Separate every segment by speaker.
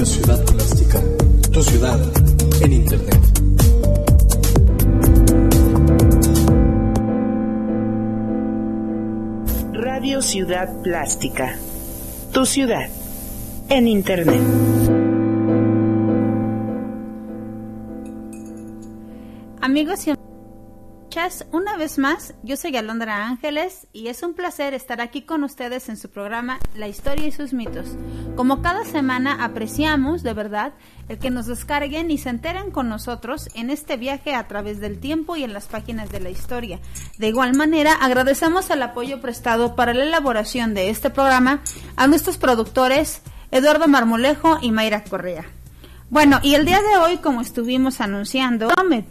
Speaker 1: Ciudad Plástica, tu ciudad en Internet.
Speaker 2: Radio Ciudad Plástica, tu ciudad en Internet.
Speaker 3: Amigos y una vez más, yo soy Alondra Ángeles y es un placer estar aquí con ustedes en su programa La Historia y sus mitos. Como cada semana apreciamos de verdad el que nos descarguen y se enteren con nosotros en este viaje a través del tiempo y en las páginas de la historia. De igual manera, agradecemos el apoyo prestado para la elaboración de este programa a nuestros productores Eduardo Marmolejo y Mayra Correa. Bueno, y el día de hoy, como estuvimos anunciando,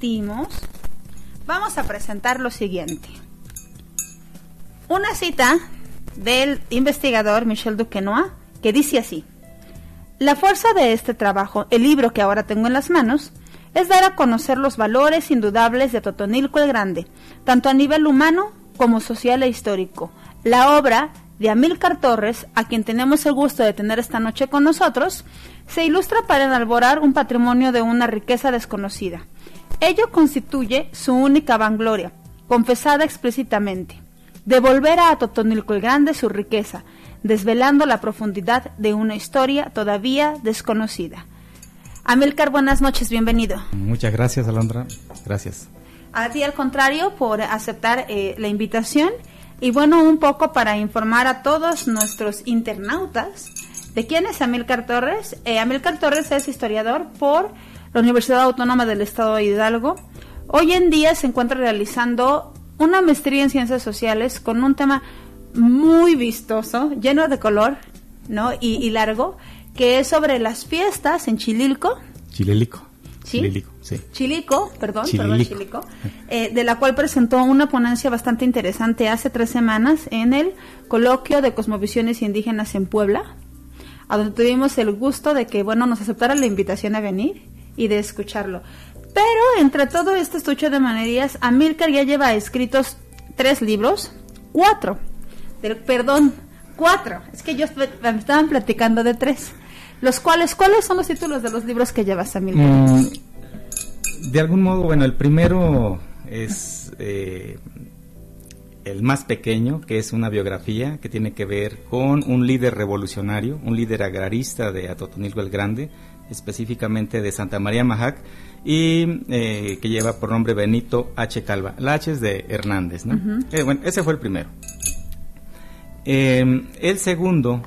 Speaker 3: vamos a presentar lo siguiente. Una cita del investigador Michel Duquesnoy que dice así: la fuerza de este trabajo, el libro que ahora tengo en las manos, es dar a conocer los valores indudables de Totonilco el Grande, tanto a nivel humano como social e histórico. La obra de Amílcar Torres, a quien tenemos el gusto de tener esta noche con nosotros, se ilustra para elaborar un patrimonio de una riqueza desconocida. Ello constituye su única vangloria, confesada explícitamente: devolver a Totonilco el Grande su riqueza, desvelando la profundidad de una historia todavía desconocida. Amílcar, buenas noches, bienvenido.
Speaker 4: Muchas gracias, Alondra, gracias.
Speaker 3: A ti, al contrario, por aceptar la invitación, y bueno, un poco para informar a todos nuestros internautas de quién es Amílcar Torres. Amílcar Torres es historiador por la Universidad Autónoma del Estado de Hidalgo. Hoy en día se encuentra realizando una maestría en Ciencias Sociales con un tema muy vistoso, lleno de color, ¿no? y largo, que es sobre las fiestas en Chililco.
Speaker 4: Chililico.
Speaker 3: ¿Sí?
Speaker 4: Chililico, sí.
Speaker 3: Chilico, Chilico, de la cual presentó una ponencia bastante interesante hace 3 semanas en el Coloquio de Cosmovisiones Indígenas en Puebla, a donde tuvimos el gusto de que, bueno, nos aceptara la invitación a venir y de escucharlo. Pero entre todo este estuche de manerías, Amílcar ya lleva escritos 3 libros, 4, es que yo me estaban platicando de 3, los cuales, ¿cuáles son los títulos de los libros que llevas, Amílcar?
Speaker 4: De algún modo, bueno, el primero es el más pequeño, que es una biografía que tiene que ver con un líder revolucionario, un líder agrarista de Atotonilco el Grande, específicamente de Santa María Majac, y que lleva por nombre Benito H. Calva. La H es de Hernández, ¿no? Uh-huh. Bueno, ese fue el primero. El segundo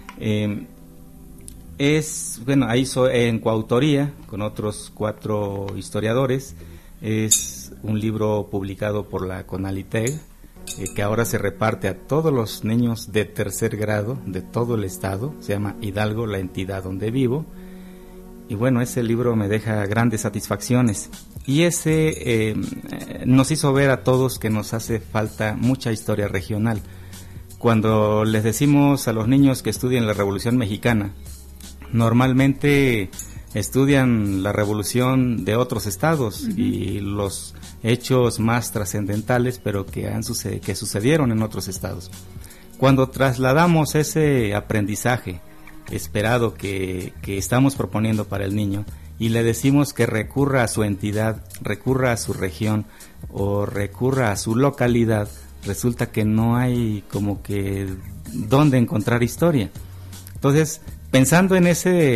Speaker 4: es, bueno, ahí en coautoría con otros 4 historiadores. Es un libro publicado por la CONALITEG, que ahora se reparte a todos los niños de 3er grado de todo el estado. Se llama Hidalgo, la entidad donde vivo. Y bueno, ese libro me deja grandes satisfacciones. Y ese nos hizo ver a todos que nos hace falta mucha historia regional. Cuando les decimos a los niños que estudien la Revolución Mexicana, normalmente estudian la revolución de otros estados, uh-huh, y los hechos más trascendentales, pero que sucedieron en otros estados. Cuando trasladamos ese aprendizaje esperado que estamos proponiendo para el niño y le decimos que recurra a su entidad, recurra a su región o recurra a su localidad, resulta que no hay como que dónde encontrar historia. Entonces, pensando en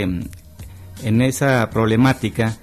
Speaker 4: esa problemática,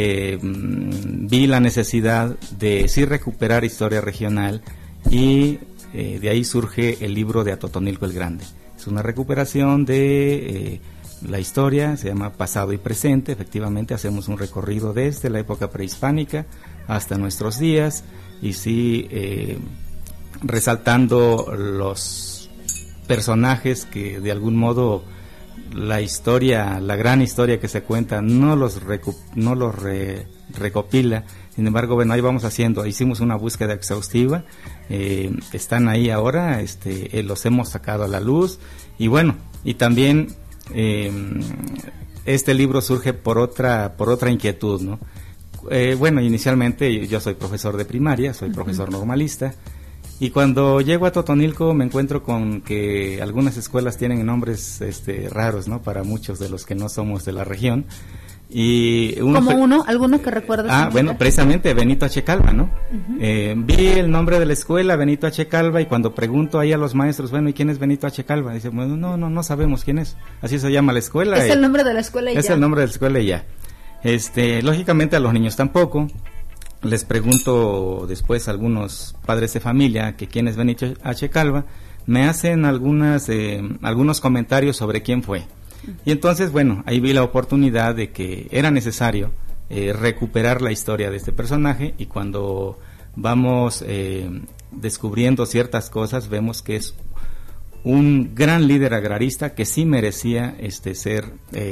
Speaker 4: vi la necesidad de sí recuperar historia regional, y de ahí surge el libro de Atotonilco el Grande. Es una recuperación de la historia, se llama Pasado y Presente. Efectivamente, hacemos un recorrido desde la época prehispánica hasta nuestros días, y sí resaltando los personajes que de algún modo la historia, la gran historia que se cuenta, no los recopila. Sin embargo, bueno, ahí vamos hicimos una búsqueda exhaustiva, están ahí ahora, los hemos sacado a la luz, y bueno, y también este libro surge por otra inquietud, ¿no? Bueno, inicialmente yo soy profesor de primaria, soy profesor normalista, Y cuando llego a Totonilco me encuentro con que algunas escuelas tienen nombres raros, ¿no? Para muchos de los que no somos de la región. Y
Speaker 3: alguno que recuerdas.
Speaker 4: Bueno, precisamente Benito H. Calva, ¿no? Vi el nombre de la escuela, Benito H. Calva, y cuando pregunto ahí a los maestros, bueno, ¿y quién es Benito H. Calva? Dice, bueno, no sabemos quién es. Así se llama la escuela.
Speaker 3: Es el nombre de la escuela y ya.
Speaker 4: Es el nombre de la escuela y ya. Lógicamente a los niños tampoco. Les pregunto después a algunos padres de familia que quién es Benito H. Calva. Me hacen algunos comentarios sobre quién fue. Y entonces, bueno, ahí vi la oportunidad de que era necesario recuperar la historia de este personaje, y cuando vamos descubriendo ciertas cosas, vemos que es un gran líder agrarista que sí merecía ser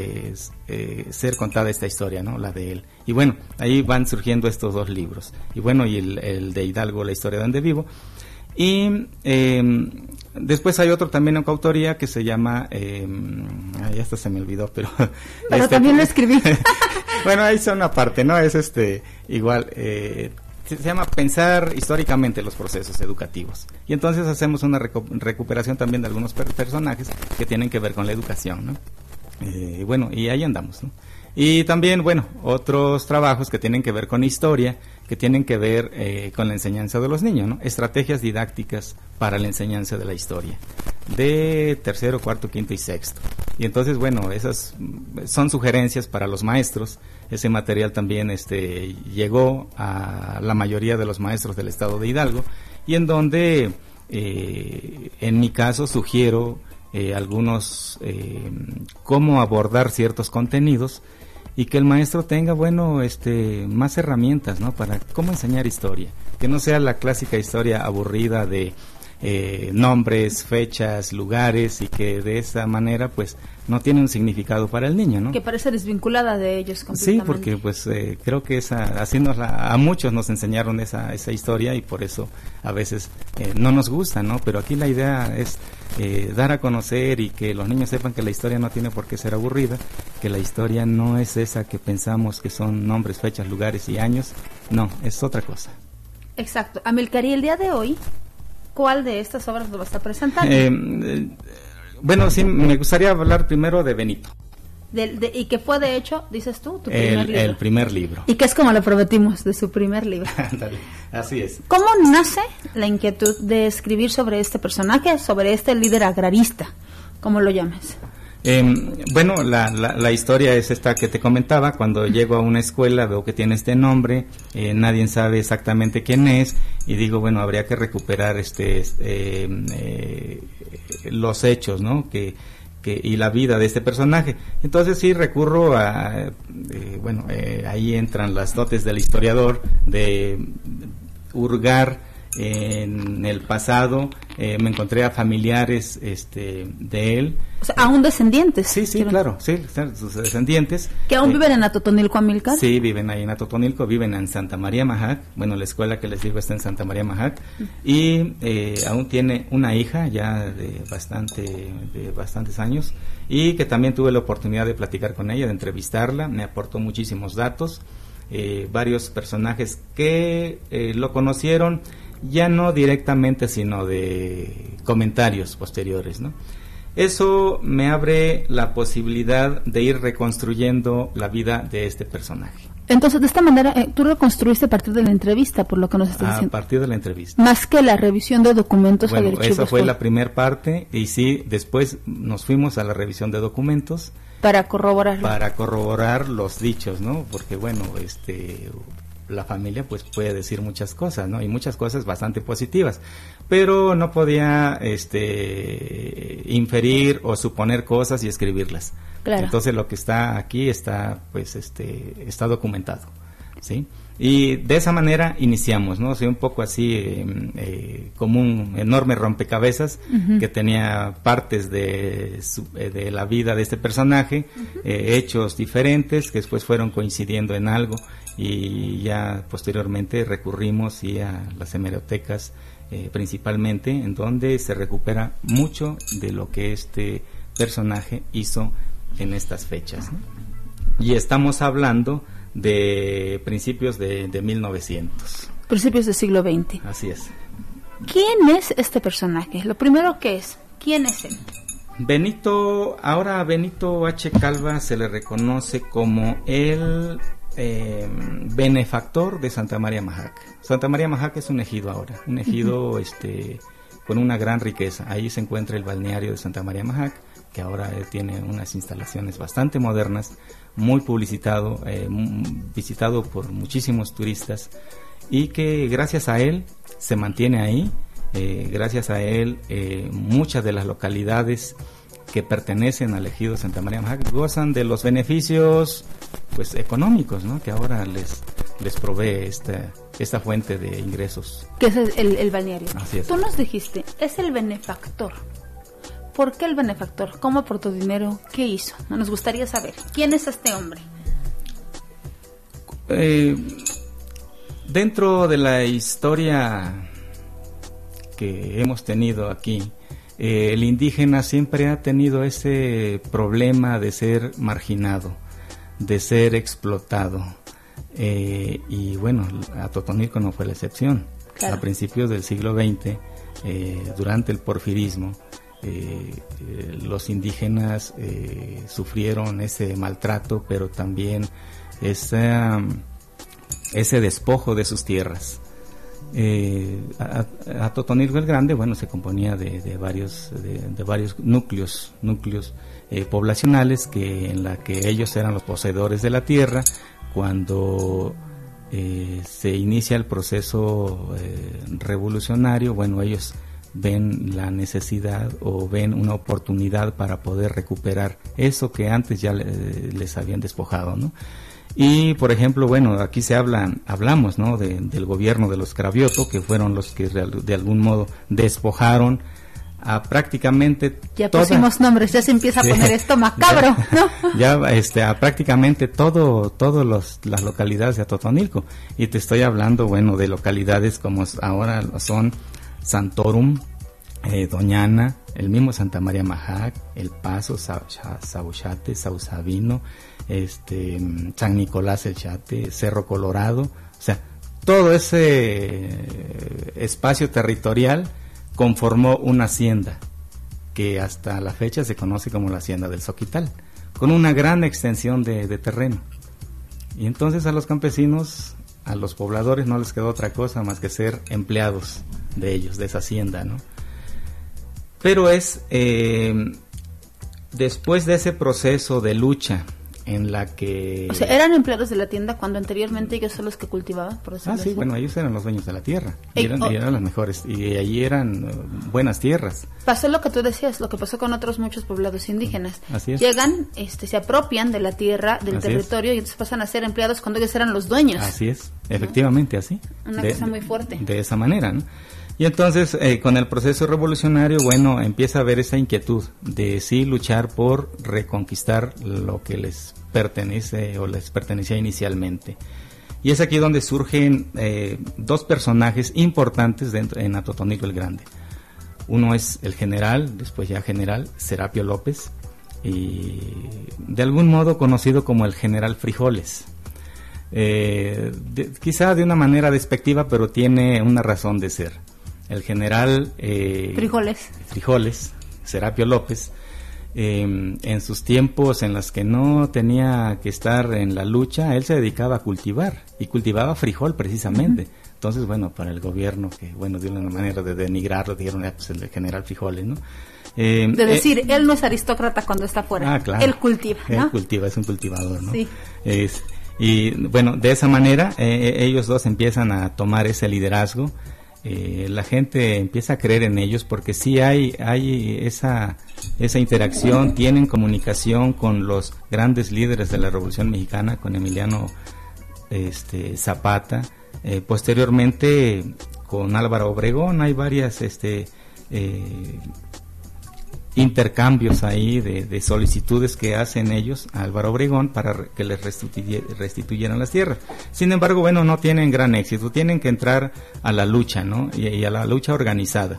Speaker 4: contada esta historia, ¿no? La de él. Y bueno, ahí van surgiendo estos dos libros. Y bueno, y el de Hidalgo, la historia de donde vivo. Y después hay otro también en coautoría que se llama, ya hasta se me olvidó, pero
Speaker 3: también lo escribí.
Speaker 4: Bueno, ahí son una parte, ¿no? Es igual, se llama Pensar históricamente los procesos educativos. Y entonces hacemos una recuperación también de algunos personajes que tienen que ver con la educación, ¿no? Bueno, y ahí andamos, ¿no? Y también, bueno, otros trabajos que tienen que ver con historia, que tienen que ver con la enseñanza de los niños, ¿no? Estrategias didácticas para la enseñanza de la historia, de tercero, cuarto, quinto y sexto. Y entonces, bueno, esas son sugerencias para los maestros. Ese material también llegó a la mayoría de los maestros del estado de Hidalgo, y en donde, en mi caso, sugiero algunos cómo abordar ciertos contenidos, y que el maestro tenga, bueno, más herramientas, ¿no? Para cómo enseñar historia, que no sea la clásica historia aburrida de nombres, fechas, lugares, y que de esa manera pues no tiene un significado para el niño, ¿no?
Speaker 3: Que parece desvinculada de ellos completamente.
Speaker 4: Sí, porque pues creo que a muchos nos enseñaron esa historia, y por eso a veces no nos gusta, ¿no? Pero aquí la idea es dar a conocer y que los niños sepan que la historia no tiene por qué ser aburrida, que la historia no es esa que pensamos que son nombres, fechas, lugares y años. No, es otra cosa.
Speaker 3: Exacto. Amílcar, y el día de hoy, ¿cuál de estas obras lo vas a presentar?
Speaker 4: Bueno, sí, me gustaría hablar primero de Benito.
Speaker 3: Y que fue, de hecho, dices tú, tu primer libro.
Speaker 4: El primer libro.
Speaker 3: Y que es como lo prometimos, de su primer libro.
Speaker 4: Dale, así es.
Speaker 3: ¿Cómo nace la inquietud de escribir sobre este personaje, sobre este líder agrarista, como lo llamas?
Speaker 4: Bueno, la historia es esta que te comentaba. Cuando llego a una escuela veo que tiene este nombre, nadie sabe exactamente quién es, y digo, bueno, habría que recuperar los hechos, ¿no? Y la vida de este personaje. Entonces sí recurro a, ahí entran las dotes del historiador, de hurgar en el pasado. Me encontré a familiares de él.
Speaker 3: O sea, aún descendientes.
Speaker 4: Sí, claro, sí, sus descendientes.
Speaker 3: ¿Que aún viven en Atotonilco, Amílcar?
Speaker 4: Sí, viven ahí en Atotonilco, viven en Santa María Majac. Bueno, la escuela que les digo está en Santa María Majac. Y aún tiene una hija ya de bastantes años, y que también tuve la oportunidad de platicar con ella, de entrevistarla. Me aportó muchísimos datos, varios personajes que lo conocieron ya no directamente, sino de comentarios posteriores, ¿no? Eso me abre la posibilidad de ir reconstruyendo la vida de este personaje.
Speaker 3: Entonces, de esta manera, tú reconstruiste a partir de la entrevista, por lo que nos estás diciendo.
Speaker 4: A partir de la entrevista.
Speaker 3: Más que la revisión de documentos o de archivos.
Speaker 4: Esa fue la primera parte, y sí, después nos fuimos a la revisión de documentos.
Speaker 3: Para corroborar.
Speaker 4: Para corroborar los dichos, ¿no? Porque, bueno, la familia pues puede decir muchas cosas, ¿no? Y muchas cosas bastante positivas, pero no podía inferir o suponer cosas y escribirlas. Claro. Entonces lo que está aquí está está documentado, ¿sí? Y de esa manera iniciamos, ¿no? O sea, un poco así como un enorme rompecabezas que tenía partes de la vida de este personaje, hechos diferentes que después fueron coincidiendo en algo, y ya posteriormente recurrimos a las hemerotecas principalmente, en donde se recupera mucho de lo que este personaje hizo en estas fechas, ¿no? Y estamos hablando de principios de 1900.
Speaker 3: Principios del siglo XX.
Speaker 4: Así es.
Speaker 3: ¿Quién es este personaje? Lo primero que es, ¿quién es él?
Speaker 4: Benito H. Calva se le reconoce como el benefactor de Santa María Majac. Santa María Majac es un ejido ahora, un ejido con una gran riqueza. Ahí se encuentra el balneario de Santa María Majac, que ahora tiene unas instalaciones bastante modernas, muy publicitado, visitado por muchísimos turistas, y que gracias a él se mantiene ahí. Gracias a él, muchas de las localidades que pertenecen al ejido de Santa María Majac gozan de los beneficios pues económicos, ¿no?, que ahora les provee esta fuente de ingresos.
Speaker 3: Que es el balneario.
Speaker 4: Así es.
Speaker 3: Tú nos dijiste, es el benefactor. ¿Por qué el benefactor? ¿Cómo aportó dinero? ¿Qué hizo? Nos gustaría saber. ¿Quién es este hombre?
Speaker 4: Dentro de la historia que hemos tenido aquí, el indígena siempre ha tenido ese problema de ser marginado, de ser explotado, y bueno, Atotonilco no fue la excepción. Claro. A principios del siglo XX, durante el porfirismo, los indígenas sufrieron ese maltrato, pero también ese despojo de sus tierras. Atotonilco el Grande, bueno, se componía de varios núcleos poblacionales en la que ellos eran los poseedores de la tierra. Cuando se inicia el proceso revolucionario, bueno, ellos ven la necesidad o ven una oportunidad para poder recuperar eso que antes ya les habían despojado, ¿no? Y por ejemplo, bueno, aquí hablamos, ¿no?, del gobierno de los Cravioto, que fueron los que de algún modo despojaron a prácticamente
Speaker 3: ya pusimos nombres, ya se empieza a poner esto macabro, ¿no?
Speaker 4: Ya a prácticamente todas las localidades de Atotonilco, y te estoy hablando, bueno, de localidades como ahora son Santorum, Doñana, el mismo Santa María Majac, El Paso, Sauchate, Sausabino, San Nicolás el Chate, Cerro Colorado, o sea, todo ese espacio territorial conformó una hacienda que hasta la fecha se conoce como la Hacienda del Soquital, con una gran extensión de terreno. Y entonces a los campesinos, a los pobladores, no les quedó otra cosa más que ser empleados de ellos, de esa hacienda, ¿no? Pero después de ese proceso de lucha en la que...
Speaker 3: O sea, ¿eran empleados de la tienda cuando anteriormente ellos son los que cultivaban? Por decirlo
Speaker 4: sí,
Speaker 3: así.
Speaker 4: Bueno, ellos eran los dueños de la tierra, y eran las mejores, y allí eran buenas tierras.
Speaker 3: Pasó lo que tú decías, lo que pasó con otros muchos poblados indígenas.
Speaker 4: Así es.
Speaker 3: Llegan, se apropian de la tierra, del territorio, y entonces pasan a ser empleados cuando ellos eran los dueños.
Speaker 4: Así es, efectivamente, así.
Speaker 3: Una cosa muy fuerte.
Speaker 4: De esa manera, ¿no? Y entonces, con el proceso revolucionario, bueno, empieza a haber esa inquietud de sí luchar por reconquistar lo que les pertenece o les pertenecía inicialmente. Y es aquí donde surgen dos personajes importantes en Atotonilco el Grande. Uno es el general, después ya general, Serapio López, y de algún modo conocido como el general Frijoles. Quizá de una manera despectiva, pero tiene una razón de ser. El general Frijoles, Serapio López, en sus tiempos en los que no tenía que estar en la lucha, él se dedicaba a cultivar, y cultivaba frijol precisamente. Uh-huh. Entonces, bueno, para el gobierno, que bueno, de una manera de denigrarlo, dijeron, pues el general Frijoles, ¿no?
Speaker 3: De decir, él no es aristócrata cuando está fuera,
Speaker 4: claro,
Speaker 3: él cultiva, ¿no?
Speaker 4: Él cultiva, es un cultivador, ¿no?
Speaker 3: Sí.
Speaker 4: Y bueno, de esa manera ellos dos empiezan a tomar ese liderazgo. La gente empieza a creer en ellos porque sí hay esa interacción, tienen comunicación con los grandes líderes de la Revolución Mexicana, con Emiliano Zapata, posteriormente con Álvaro Obregón. Hay varias intercambios ahí de solicitudes que hacen ellos a Álvaro Obregón para que les restituyeran las tierras. Sin embargo, bueno, no tienen gran éxito, tienen que entrar a la lucha, ¿no? Y a la lucha organizada.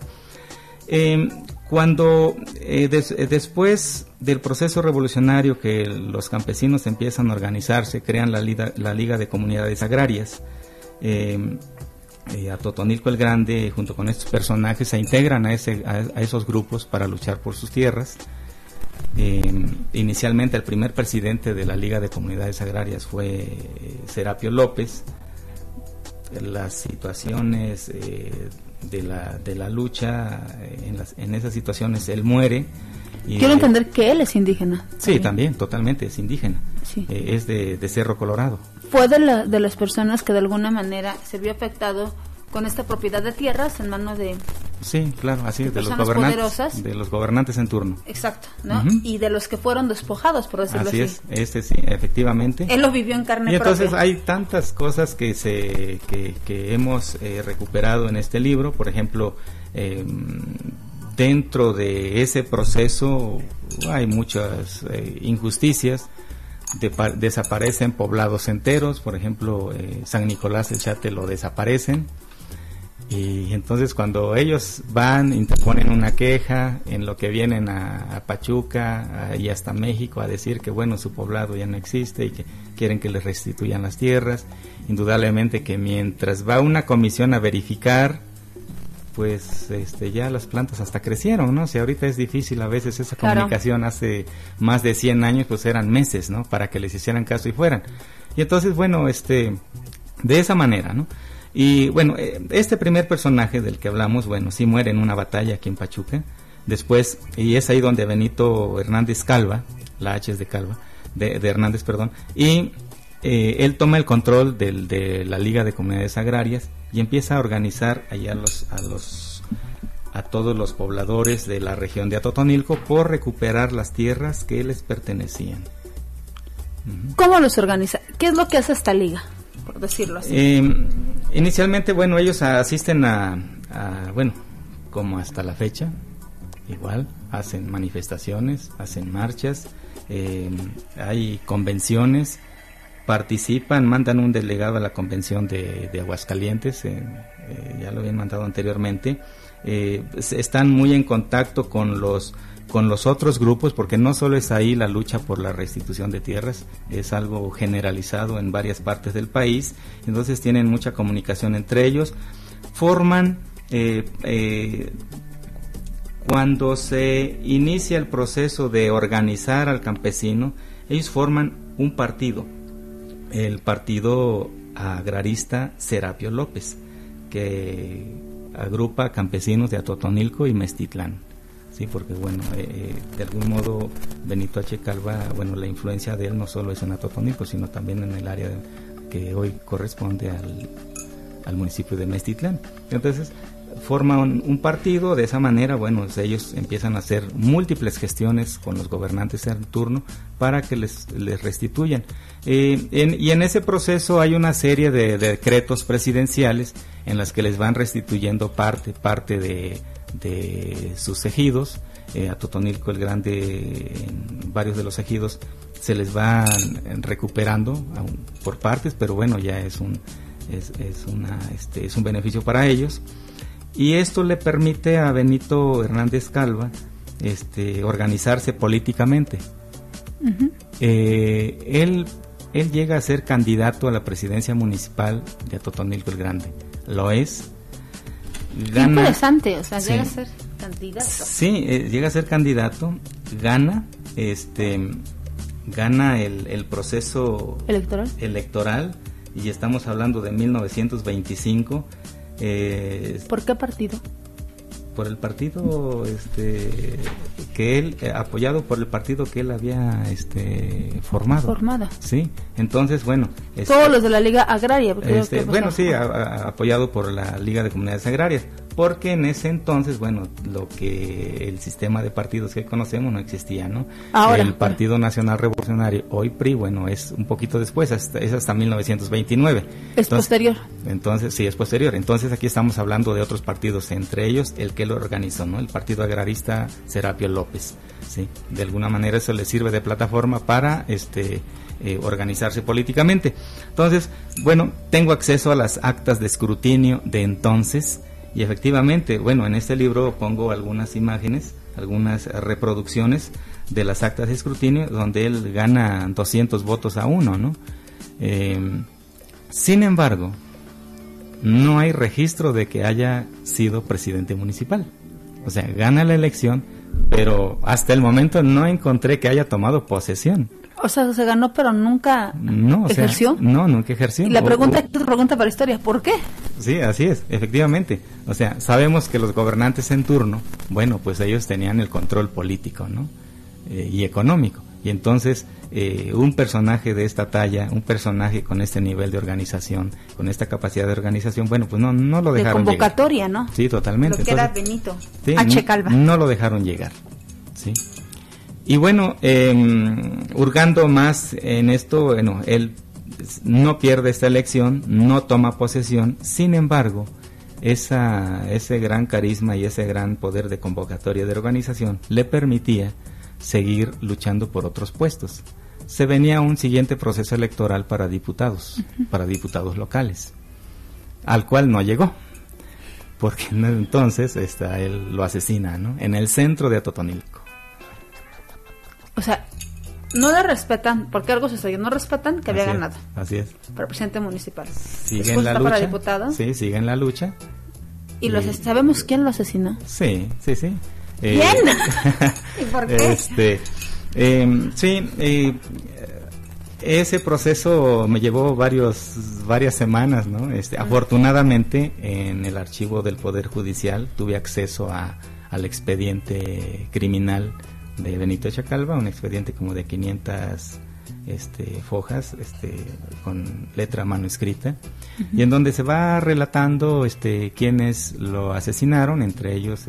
Speaker 4: Cuando después del proceso revolucionario, que los campesinos empiezan a organizarse, crean la Liga de Comunidades Agrarias, a Totonilco el Grande, junto con estos personajes, se integran a esos grupos para luchar por sus tierras. Inicialmente el primer presidente de la Liga de Comunidades Agrarias fue Serapio López. Las situaciones de la lucha, en esas situaciones él muere.
Speaker 3: Quiero entender que él es indígena.
Speaker 4: Sí, también, totalmente, es indígena.
Speaker 3: Sí.
Speaker 4: Es de Cerro Colorado.
Speaker 3: Fue de las personas que de alguna manera se vio afectado con esta propiedad de tierras en manos de...
Speaker 4: Sí, claro, así es, de los
Speaker 3: gobernantes
Speaker 4: poderosas. De los gobernantes en turno.
Speaker 3: Exacto, ¿no? Uh-huh. Y de los que fueron despojados, por decirlo así.
Speaker 4: Así es, sí, efectivamente.
Speaker 3: Él lo vivió en carne propia.
Speaker 4: Y entonces hay tantas cosas que hemos recuperado en este libro. Por ejemplo, dentro de ese proceso hay muchas injusticias. Desaparecen poblados enteros, por ejemplo, San Nicolás del Chate lo desaparecen. Y entonces cuando ellos van, interponen una queja, en lo que vienen a Pachuca y hasta México a decir que bueno, su poblado ya no existe y que quieren que les restituyan las tierras, indudablemente que mientras va una comisión a verificar, pues ya las plantas hasta crecieron, ¿no? Si ahorita es difícil a veces esa comunicación, hace más de 100 años pues eran meses, ¿no? Para que les hicieran caso y fueran. Y entonces, bueno, de esa manera, ¿no? Y bueno, este primer personaje del que hablamos, bueno, sí muere en una batalla aquí en Pachuca. Después, y es ahí donde Benito Hernández Calva, la H es de Calva, de Hernández, perdón, y él toma el control de la Liga de Comunidades Agrarias y empieza a organizar allá a todos los pobladores de la región de Atotonilco por recuperar las tierras que les pertenecían.
Speaker 3: ¿Cómo los organiza? ¿Qué es lo que hace esta liga, por decirlo así?
Speaker 4: Inicialmente, bueno, ellos asisten bueno, como hasta la fecha, igual, hacen manifestaciones, hacen marchas, hay convenciones, participan, mandan un delegado a la convención de Aguascalientes, ya lo habían mandado anteriormente, están muy en contacto con los otros grupos, porque no solo es ahí la lucha por la restitución de tierras, es algo generalizado en varias partes del país, entonces tienen mucha comunicación entre ellos, forman, cuando se inicia el proceso de organizar al campesino, ellos forman un partido, el Partido Agrarista Serapio López, que agrupa campesinos de Atotonilco y Meztitlán. Sí, porque bueno, de algún modo Benito H. Calva, bueno, la influencia de él no solo es en Atotonilco, sino también en el área que hoy corresponde al municipio de Meztitlán. Entonces, forman un partido, de esa manera, bueno, ellos empiezan a hacer múltiples gestiones con los gobernantes en turno para que les restituyan. Y en ese proceso hay una serie de decretos presidenciales en las que les van restituyendo parte de sus ejidos. A Totonilco el Grande, en varios de los ejidos se les van recuperando por partes, pero bueno, ya es un beneficio para ellos, y esto le permite a Benito Hernández Calva organizarse políticamente. Uh-huh. Él llega a ser candidato a la presidencia municipal de Totonilco el Grande, lo es.
Speaker 3: Gana, interesante, o sea, sí, llega a ser candidato.
Speaker 4: Sí, llega a ser candidato, gana el proceso electoral, y estamos hablando de 1925.
Speaker 3: ¿Por qué partido?
Speaker 4: Por el partido que él, apoyado por el partido que él había formado. Sí, entonces bueno.
Speaker 3: Todos los de la Liga Agraria.
Speaker 4: Bueno, sí, apoyado por la Liga de Comunidades Agrarias, porque en ese entonces, bueno, lo que el sistema de partidos que conocemos no existía, ¿no? Ahora, el Partido Nacional Revolucionario, hoy PRI, bueno, es un poquito después, es hasta 1929.
Speaker 3: Posterior.
Speaker 4: Entonces, sí, es posterior. Entonces aquí estamos hablando de otros partidos, entre ellos el que lo organizó, ¿no? El Partido Agrarista Serapio López, ¿sí? De alguna manera eso le sirve de plataforma para organizarse políticamente. Entonces, bueno, tengo acceso a las actas de escrutinio de entonces, y efectivamente, bueno, en este libro pongo algunas imágenes, algunas reproducciones de las actas de escrutinio, donde él gana 200 votos a 1, ¿no? Sin embargo, no hay registro de que haya sido presidente municipal. O sea, gana la elección, pero hasta el momento no encontré que haya tomado posesión.
Speaker 3: O sea, se ganó, pero nunca ejerció.
Speaker 4: No, nunca ejerció.
Speaker 3: Y la pregunta es pregunta para historia, ¿por qué?
Speaker 4: Sí, así es, efectivamente. O sea, sabemos que los gobernantes en turno, bueno, pues ellos tenían el control político, ¿no? Y económico. Y entonces, un personaje de esta talla, un personaje con este nivel de organización, con esta capacidad de organización, bueno, pues no lo dejaron llegar.
Speaker 3: De convocatoria, ¿no?
Speaker 4: Sí, totalmente.
Speaker 3: Lo que era Benito
Speaker 4: sí,
Speaker 3: H. Calva.
Speaker 4: No lo dejaron llegar, ¿sí? Y bueno, hurgando más en esto, bueno, él no pierde esta elección, no toma posesión, sin embargo, ese gran carisma y ese gran poder de convocatoria de organización le permitía seguir luchando por otros puestos. Se venía un siguiente proceso electoral para diputados, para diputados locales, al cual no llegó, porque entonces él lo asesina, ¿no? En el centro de Atotonilco.
Speaker 3: O sea, no le respetan, porque algo sucedió, no respetan que había ganado.
Speaker 4: Así es.
Speaker 3: Para presidente municipal.
Speaker 4: Sigue en la lucha.
Speaker 3: Para diputado.
Speaker 4: Sí, sigue en la lucha.
Speaker 3: ¿Y sabemos quién lo asesinó?
Speaker 4: Sí.
Speaker 3: ¿Quién? ¿Y por qué?
Speaker 4: Ese proceso me llevó varias semanas, ¿no? Afortunadamente, en el archivo del Poder Judicial tuve acceso al expediente criminal de Benito H. Calva, un expediente como de 500 fojas, con letra manuscrita, y en donde se va relatando quiénes lo asesinaron, entre ellos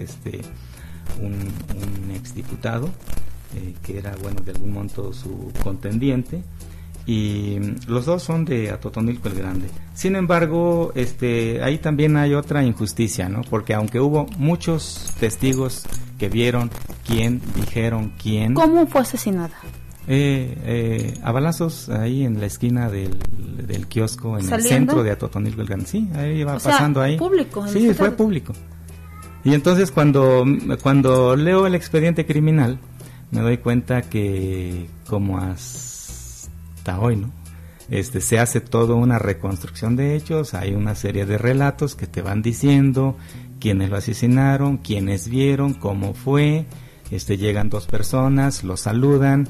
Speaker 4: un exdiputado que era, bueno, de algún monto su contendiente, y los dos son de Atotonilco el Grande. Sin embargo, ahí también hay otra injusticia, ¿no? Porque aunque hubo muchos testigos que vieron quién, dijeron quién.
Speaker 3: ¿Cómo fue asesinada?
Speaker 4: A balazos ahí en la esquina del kiosco, en
Speaker 3: ¿Saliendo?
Speaker 4: El centro de Atotonilco el Grande. Sí, ahí iba pasando ahí.
Speaker 3: ¿Público?
Speaker 4: Sí, fue público. Y entonces cuando leo el expediente criminal, me doy cuenta que como hasta hoy, ¿no? Se hace toda una reconstrucción de hechos, hay una serie de relatos que te van diciendo quiénes lo asesinaron, quiénes vieron, cómo fue, llegan dos personas, lo saludan,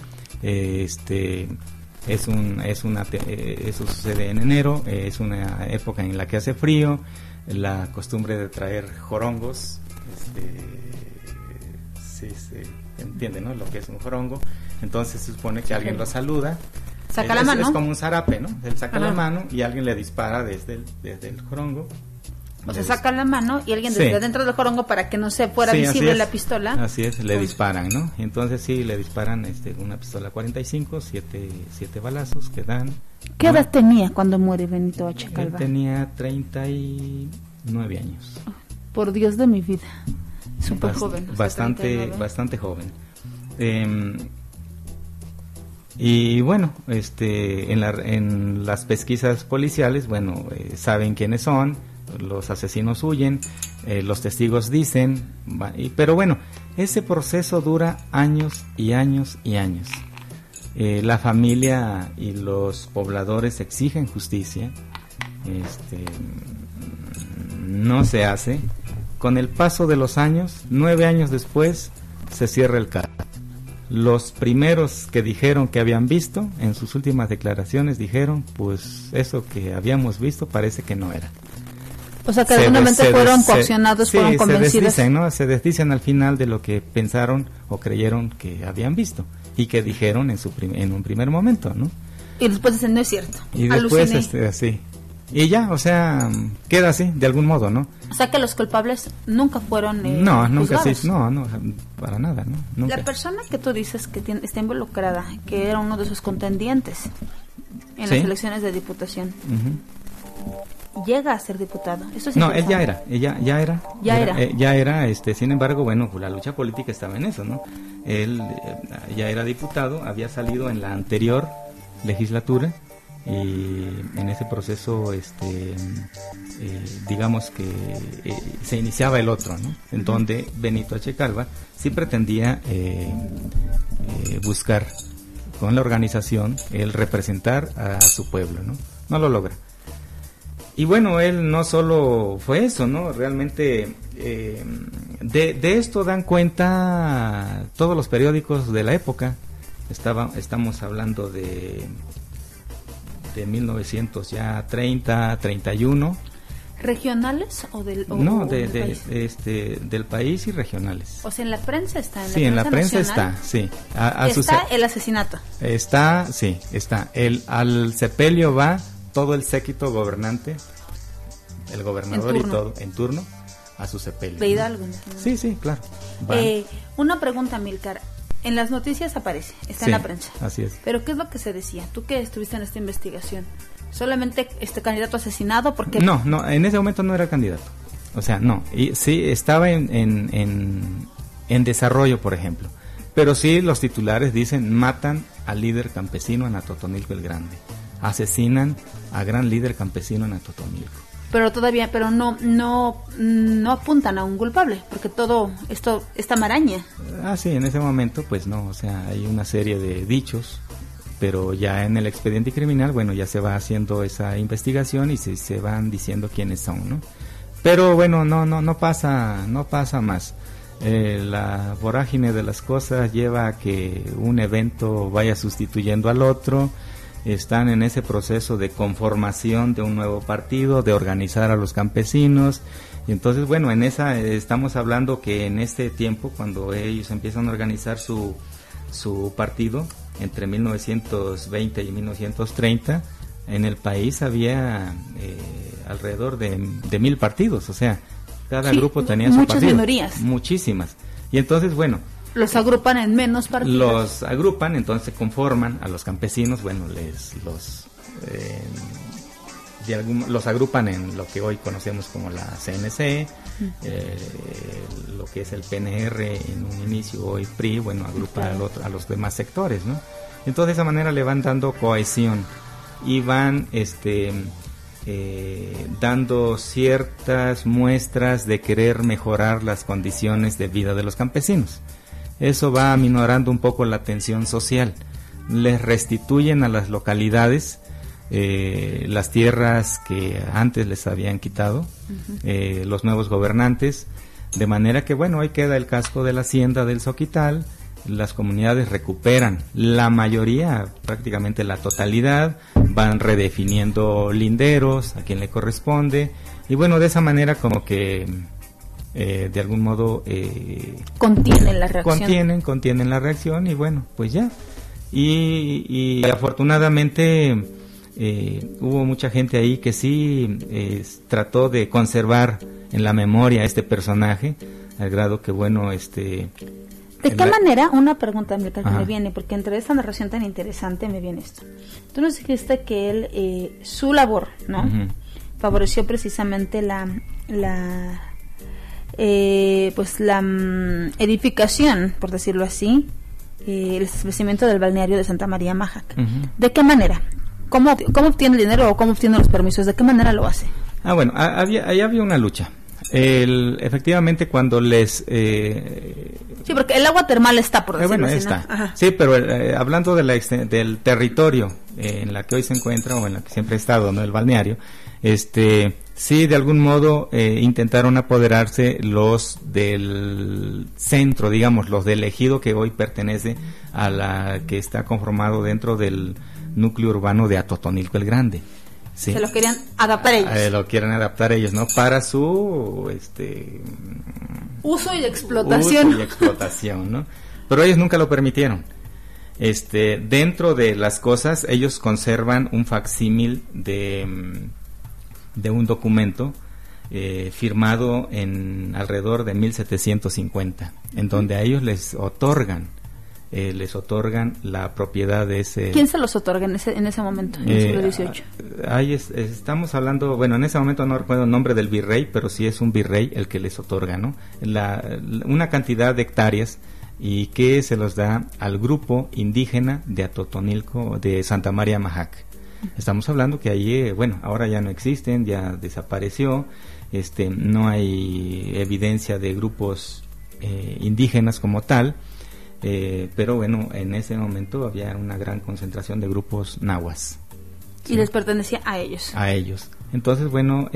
Speaker 4: eso sucede en enero, es una época en la que hace frío, la costumbre de traer jorongos, sí se entiende, ¿no? Lo que es un jorongo. Entonces se supone que alguien lo saluda,
Speaker 3: saca la mano,
Speaker 4: es como un zarape, ¿no? Él saca la mano y alguien le dispara desde el jorongo.
Speaker 3: O sea, saca la mano y alguien desde dentro del jorongo, para que no se fuera visible la pistola.
Speaker 4: Así es, le disparan, ¿no? Y entonces sí, le disparan una pistola 45, 7 balazos que dan.
Speaker 3: ¿Qué edad tenía cuando muere Benito H. Calva?
Speaker 4: Él tenía 39 años.
Speaker 3: Por Dios de mi vida. Súper joven.
Speaker 4: Bastante joven. Y bueno, en las pesquisas policiales, bueno, saben quiénes son, los asesinos huyen, los testigos dicen, pero bueno, ese proceso dura años y años y años. La familia y los pobladores exigen justicia, no se hace. Con el paso de los años, 9 años después, se cierra el caso. Los primeros que dijeron que habían visto, en sus últimas declaraciones dijeron, pues eso que habíamos visto parece que no era.
Speaker 3: O sea, que alguamente fueron coaccionados, fueron convencidos.
Speaker 4: Se desdicen al final de lo que pensaron o creyeron que habían visto y que dijeron en un primer momento, ¿no?
Speaker 3: Y después dicen, no es cierto.
Speaker 4: Y después, sí. Y ya, o sea, queda así, de algún modo, ¿no?
Speaker 3: O sea, que los culpables nunca fueron
Speaker 4: nunca,
Speaker 3: juzgados.
Speaker 4: sí, no, para nada, ¿no? Nunca.
Speaker 3: La persona que tú dices que está involucrada, que era uno de sus contendientes en las elecciones de diputación, llega a ser diputado. Eso sí.
Speaker 4: No, él ya era, sin embargo, bueno, pues la lucha política estaba en eso, ¿no? Él ya era diputado, había salido en la anterior legislatura, y en ese proceso digamos que se iniciaba el otro, ¿no? En donde Benito H. Calva sí pretendía buscar con la organización el representar a su pueblo, ¿no? No lo logra. Y bueno, él no solo fue eso, ¿no? Realmente de esto dan cuenta todos los periódicos de la época. Estamos hablando de 1930, 31.
Speaker 3: ¿Regionales o del
Speaker 4: país?
Speaker 3: Del
Speaker 4: país y regionales.
Speaker 3: O sea, en la prensa está.
Speaker 4: En la prensa está, sí.
Speaker 3: Está el asesinato.
Speaker 4: Está. Al sepelio va todo el séquito gobernante, el gobernador y todo, en turno, a su sepelio.
Speaker 3: De Hidalgo.
Speaker 4: Sí, claro.
Speaker 3: Una pregunta, Amílcar. En las noticias aparece, está en la prensa.
Speaker 4: Así es.
Speaker 3: Pero ¿qué es lo que se decía? Tú que estuviste en esta investigación, ¿solamente este candidato asesinado? Porque
Speaker 4: No, en ese momento no era candidato. O sea, no. Y sí, estaba en desarrollo, por ejemplo. Pero sí, los titulares dicen: matan al líder campesino en Atotonilco el Grande. Asesinan a gran líder campesino en Atotonilco.
Speaker 3: Pero no apuntan a un culpable, porque todo esto, esta maraña.
Speaker 4: Sí, en ese momento, pues no, o sea, hay una serie de dichos, pero ya en el expediente criminal, bueno, ya se va haciendo esa investigación y se van diciendo quiénes son, ¿no? Pero bueno, no pasa más. La vorágine de las cosas lleva a que un evento vaya sustituyendo al otro. Están en ese proceso de conformación de un nuevo partido, de organizar a los campesinos, y entonces bueno, estamos hablando que en este tiempo, cuando ellos empiezan a organizar su partido, entre 1920 y 1930, en el país había alrededor de 1,000 partidos, o sea, cada grupo tenía su partido.
Speaker 3: Muchas minorías.
Speaker 4: Muchísimas. Y entonces bueno,
Speaker 3: los agrupan en menos partidos.
Speaker 4: Los agrupan, entonces conforman a los campesinos, bueno, los agrupan en lo que hoy conocemos como la CNC, lo que es el PNR en un inicio, hoy PRI, bueno, agrupa a los demás sectores, ¿no? Entonces de esa manera le van dando cohesión y van dando ciertas muestras de querer mejorar las condiciones de vida de los campesinos. Eso va aminorando un poco la tensión social. Les restituyen a las localidades las tierras que antes les habían quitado los nuevos gobernantes, de manera que bueno, hoy queda el casco de la hacienda del Zoquital. Las comunidades recuperan la mayoría, prácticamente la totalidad, van redefiniendo linderos a quien le corresponde, y bueno, de esa manera como que de algún modo
Speaker 3: contienen la reacción.
Speaker 4: Contienen la reacción, y bueno, pues ya. Y afortunadamente hubo mucha gente ahí que sí trató de conservar en la memoria a este personaje, al grado que bueno, ¿de
Speaker 3: qué manera? Una pregunta que me viene, porque entre esta narración tan interesante me viene esto. Tú nos dijiste que él, su labor, ¿no? Favoreció precisamente la edificación, por decirlo así, el establecimiento del balneario de Santa María Majac. ¿De qué manera? ¿Cómo obtiene el dinero o cómo obtiene los permisos? ¿De qué manera lo hace?
Speaker 4: Bueno, ahí había una lucha. Efectivamente, cuando les...
Speaker 3: Sí, porque el agua termal está, por decirlo así,
Speaker 4: está.
Speaker 3: ¿no?
Speaker 4: Sí, pero hablando del territorio en la que hoy se encuentra, o en la que siempre ha estado, ¿no?, el balneario, sí, de algún modo intentaron apoderarse los del centro, digamos, los del ejido que hoy pertenece a la que está conformado dentro del núcleo urbano de Atotonilco el Grande. Sí.
Speaker 3: Se lo querían adaptar ellos.
Speaker 4: Lo quieren adaptar ellos, ¿no? Para su
Speaker 3: uso y explotación.
Speaker 4: ¿no? Pero ellos nunca lo permitieron. Dentro de las cosas, ellos conservan un facsímil de un documento firmado en alrededor de 1750, en donde a ellos les otorgan la propiedad de ese...
Speaker 3: ¿Quién se los otorga en ese momento, en el siglo XVIII?
Speaker 4: Ahí estamos hablando, bueno, en ese momento no recuerdo el nombre del virrey, pero sí es un virrey el que les otorga, ¿no? Una cantidad de hectáreas, y que se los da al grupo indígena de Atotonilco, de Santa María Majac. Estamos hablando que allí, bueno, ahora ya no existen, ya desapareció, no hay evidencia de grupos indígenas como tal. Pero bueno, en ese momento había una gran concentración de grupos nahuas.
Speaker 3: ¿Sí? Y les pertenecía a ellos.
Speaker 4: A ellos. Entonces, bueno,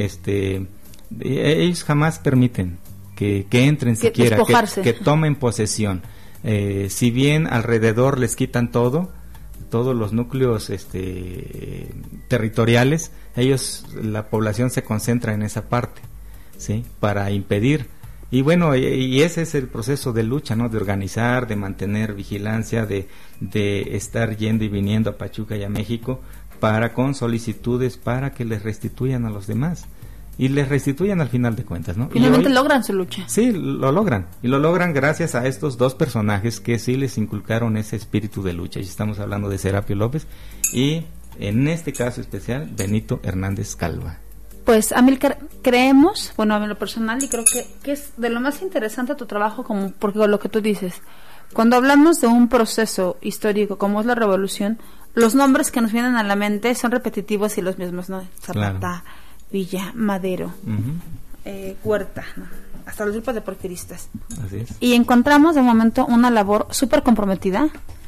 Speaker 4: ellos jamás permiten que entren siquiera, que tomen posesión. Si bien alrededor les quitan todos los núcleos territoriales, la población se concentra en esa parte, ¿sí? Para impedir. Y bueno, y ese es el proceso de lucha, ¿no? De organizar, de mantener vigilancia, de estar yendo y viniendo a Pachuca y a México con solicitudes para que les restituyan a los demás. Y les restituyan al final de cuentas, ¿no?
Speaker 3: Finalmente logran su lucha.
Speaker 4: Sí, lo logran. Y lo logran gracias a estos dos personajes que sí les inculcaron ese espíritu de lucha. Y estamos hablando de Serapio López y, en este caso especial, Benito Hernández Calva.
Speaker 3: Pues, Amílcar, creemos, bueno, a lo personal, y creo que es de lo más interesante tu trabajo, porque lo que tú dices, cuando hablamos de un proceso histórico como es la Revolución, los nombres que nos vienen a la mente son repetitivos y los mismos, ¿no? Zapata, claro. Villa, Madero, Huerta, ¿no? Hasta los grupos de porfiristas.
Speaker 4: Así es.
Speaker 3: Y encontramos de momento una labor súper comprometida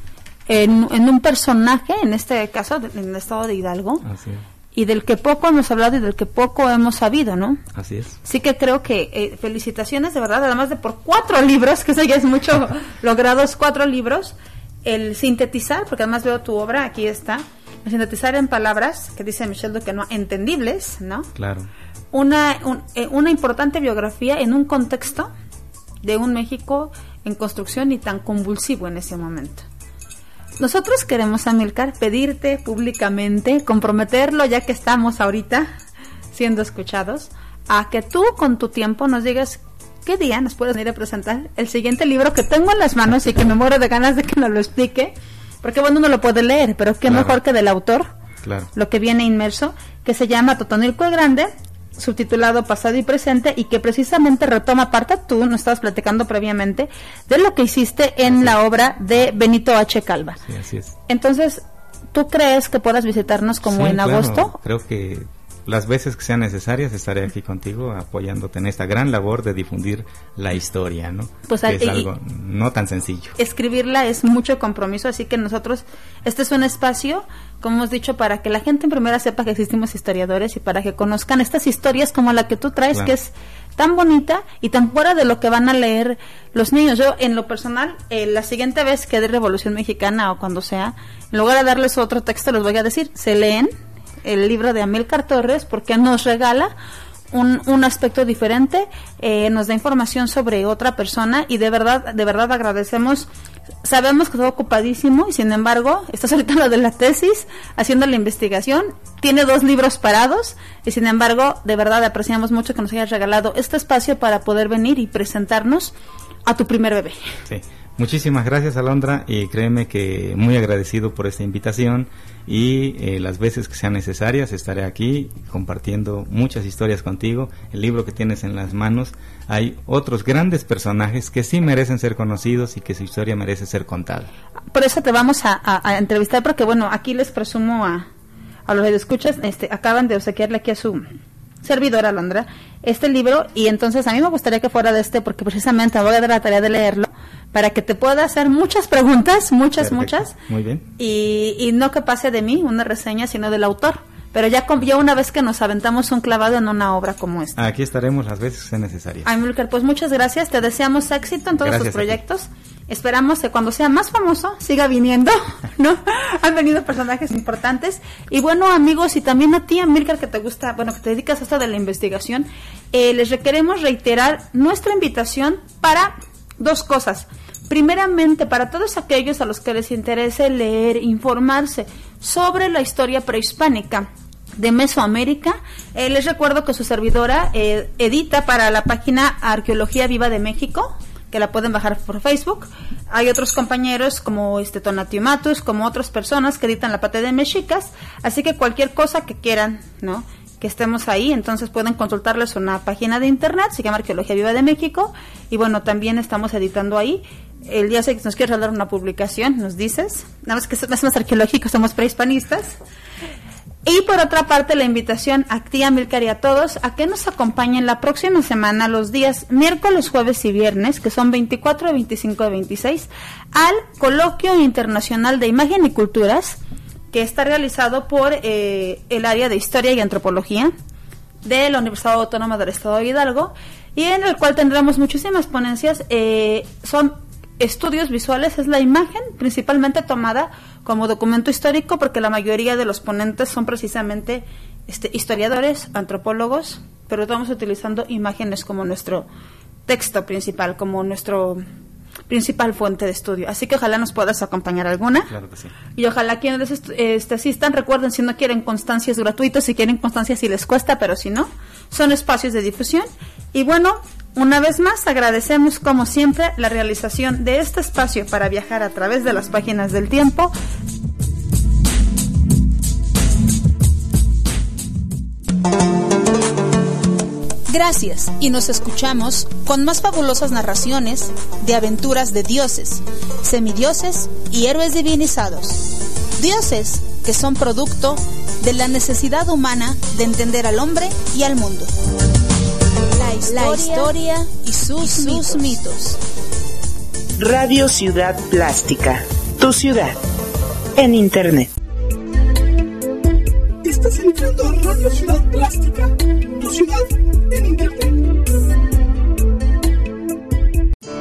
Speaker 3: en un personaje, en este caso, en el estado de Hidalgo.
Speaker 4: Así es.
Speaker 3: Y del que poco hemos hablado y del que poco hemos sabido, ¿no?
Speaker 4: Así es.
Speaker 3: Sí que creo que felicitaciones de verdad, además de por 4 libros, que eso ya es mucho logrados, 4 libros, el sintetizar, porque además veo tu obra, aquí está, el sintetizar en palabras, que dice Michel Duquesnoy, entendibles, ¿no?
Speaker 4: Claro.
Speaker 3: Una importante biografía en un contexto de un México en construcción y tan convulsivo en ese momento. Nosotros queremos, Amílcar, pedirte públicamente, comprometerlo ya que estamos ahorita siendo escuchados, a que tú con tu tiempo nos digas qué día nos puedes venir a presentar el siguiente libro que tengo en las manos y que me muero de ganas de que nos lo explique, porque bueno, uno lo puede leer, pero qué mejor que del autor,
Speaker 4: claro.
Speaker 3: Lo que viene inmerso, que se llama Totonilco el Grande, subtitulado Pasado y Presente, y que precisamente retoma parte, tú nos estabas platicando previamente, de lo que hiciste en la obra de Benito H. Calva.
Speaker 4: Sí, así es.
Speaker 3: Entonces, ¿tú crees que puedas visitarnos como en agosto?
Speaker 4: Creo que las veces que sean necesarias estaré aquí contigo apoyándote en esta gran labor de difundir la historia, ¿no?
Speaker 3: Pues
Speaker 4: que es algo no tan sencillo.
Speaker 3: Escribirla es mucho compromiso, así que nosotros, este es un espacio, como hemos dicho, para que la gente en primera sepa que existimos historiadores y para que conozcan estas historias como la que tú traes, claro. Que es tan bonita y tan fuera de lo que van a leer los niños. Yo, en lo personal, la siguiente vez que dé Revolución Mexicana o cuando sea, en lugar de darles otro texto, les voy a decir, se leen el libro de Amílcar Torres porque nos regala un aspecto diferente, nos da información sobre otra persona y de verdad agradecemos. Sabemos que está ocupadísimo y sin embargo estás ahorita en lo de la tesis, haciendo la investigación, tiene 2 libros parados y sin embargo de verdad apreciamos mucho que nos hayas regalado este espacio para poder venir y presentarnos a tu primer bebé.
Speaker 4: Sí. Muchísimas gracias, Alondra, y créeme que muy agradecido por esta invitación y las veces que sean necesarias estaré aquí compartiendo muchas historias contigo. El libro que tienes en las manos, hay otros grandes personajes que sí merecen ser conocidos y que su historia merece ser contada.
Speaker 3: Por eso te vamos a entrevistar, porque bueno, aquí les presumo a los que escuchas, acaban de obsequiarle aquí a su servidora, Alondra, este libro, y entonces a mí me gustaría que fuera de porque precisamente me voy a dar la tarea de leerlo para que te pueda hacer muchas preguntas, muchas.
Speaker 4: Muy bien.
Speaker 3: Y no que pase de mí una reseña, sino del autor. Pero ya una vez que nos aventamos un clavado en una obra como esta.
Speaker 4: Aquí estaremos las veces que sea necesario.
Speaker 3: Amílcar, pues muchas gracias, te deseamos éxito en todos tus proyectos. Esperamos que cuando sea más famoso siga viniendo, ¿no? Han venido personajes importantes. Y bueno, amigos, y también a ti, Amílcar, que te gusta, bueno, que te dedicas a esto de la investigación, les queremos reiterar nuestra invitación para 2 cosas. Primeramente, para todos aquellos a los que les interese leer, informarse sobre la historia prehispánica de Mesoamérica, les recuerdo que su servidora edita para la página Arqueología Viva de México, que la pueden bajar por Facebook. Hay otros compañeros como Tonatio Matus, como otras personas que editan la parte de Mexicas, así que cualquier cosa que quieran, ¿no?, que estemos ahí, entonces pueden consultarles una página de internet, se llama Arqueología Viva de México, y bueno, también estamos editando ahí. El día que nos quieres dar una publicación, nos dices, nada más que somos arqueológicos, somos prehispanistas. Y por otra parte, la invitación a ti, Amílcar, y a todos a que nos acompañen la próxima semana, los días miércoles, jueves y viernes, que son 24, 25 y 26, al Coloquio Internacional de Imagen y Culturas, que está realizado por el área de Historia y Antropología de la Universidad Autónoma del Estado de Hidalgo, y en el cual tendremos muchísimas ponencias. Son estudios visuales, es la imagen principalmente tomada como documento histórico, porque la mayoría de los ponentes son precisamente historiadores, antropólogos, pero estamos utilizando imágenes como nuestro texto principal, como nuestro principal fuente de estudio. Así que ojalá nos puedas acompañar alguna.
Speaker 4: Claro que sí.
Speaker 3: Y ojalá quienes asistan, recuerden, si no quieren constancias gratuitas, si quieren constancias si les cuesta, pero si no, son espacios de difusión. Y bueno, una vez más agradecemos como siempre la realización de este espacio para viajar a través de las páginas del tiempo.
Speaker 5: Gracias, y nos escuchamos con más fabulosas narraciones de aventuras de dioses, semidioses y héroes divinizados. Dioses que son producto de la necesidad humana de entender al hombre y al mundo. La historia y sus mitos.
Speaker 2: Radio Ciudad Plástica, tu ciudad en Internet.
Speaker 1: Estás entrando a Radio Ciudad Plástica, tu ciudad en Internet.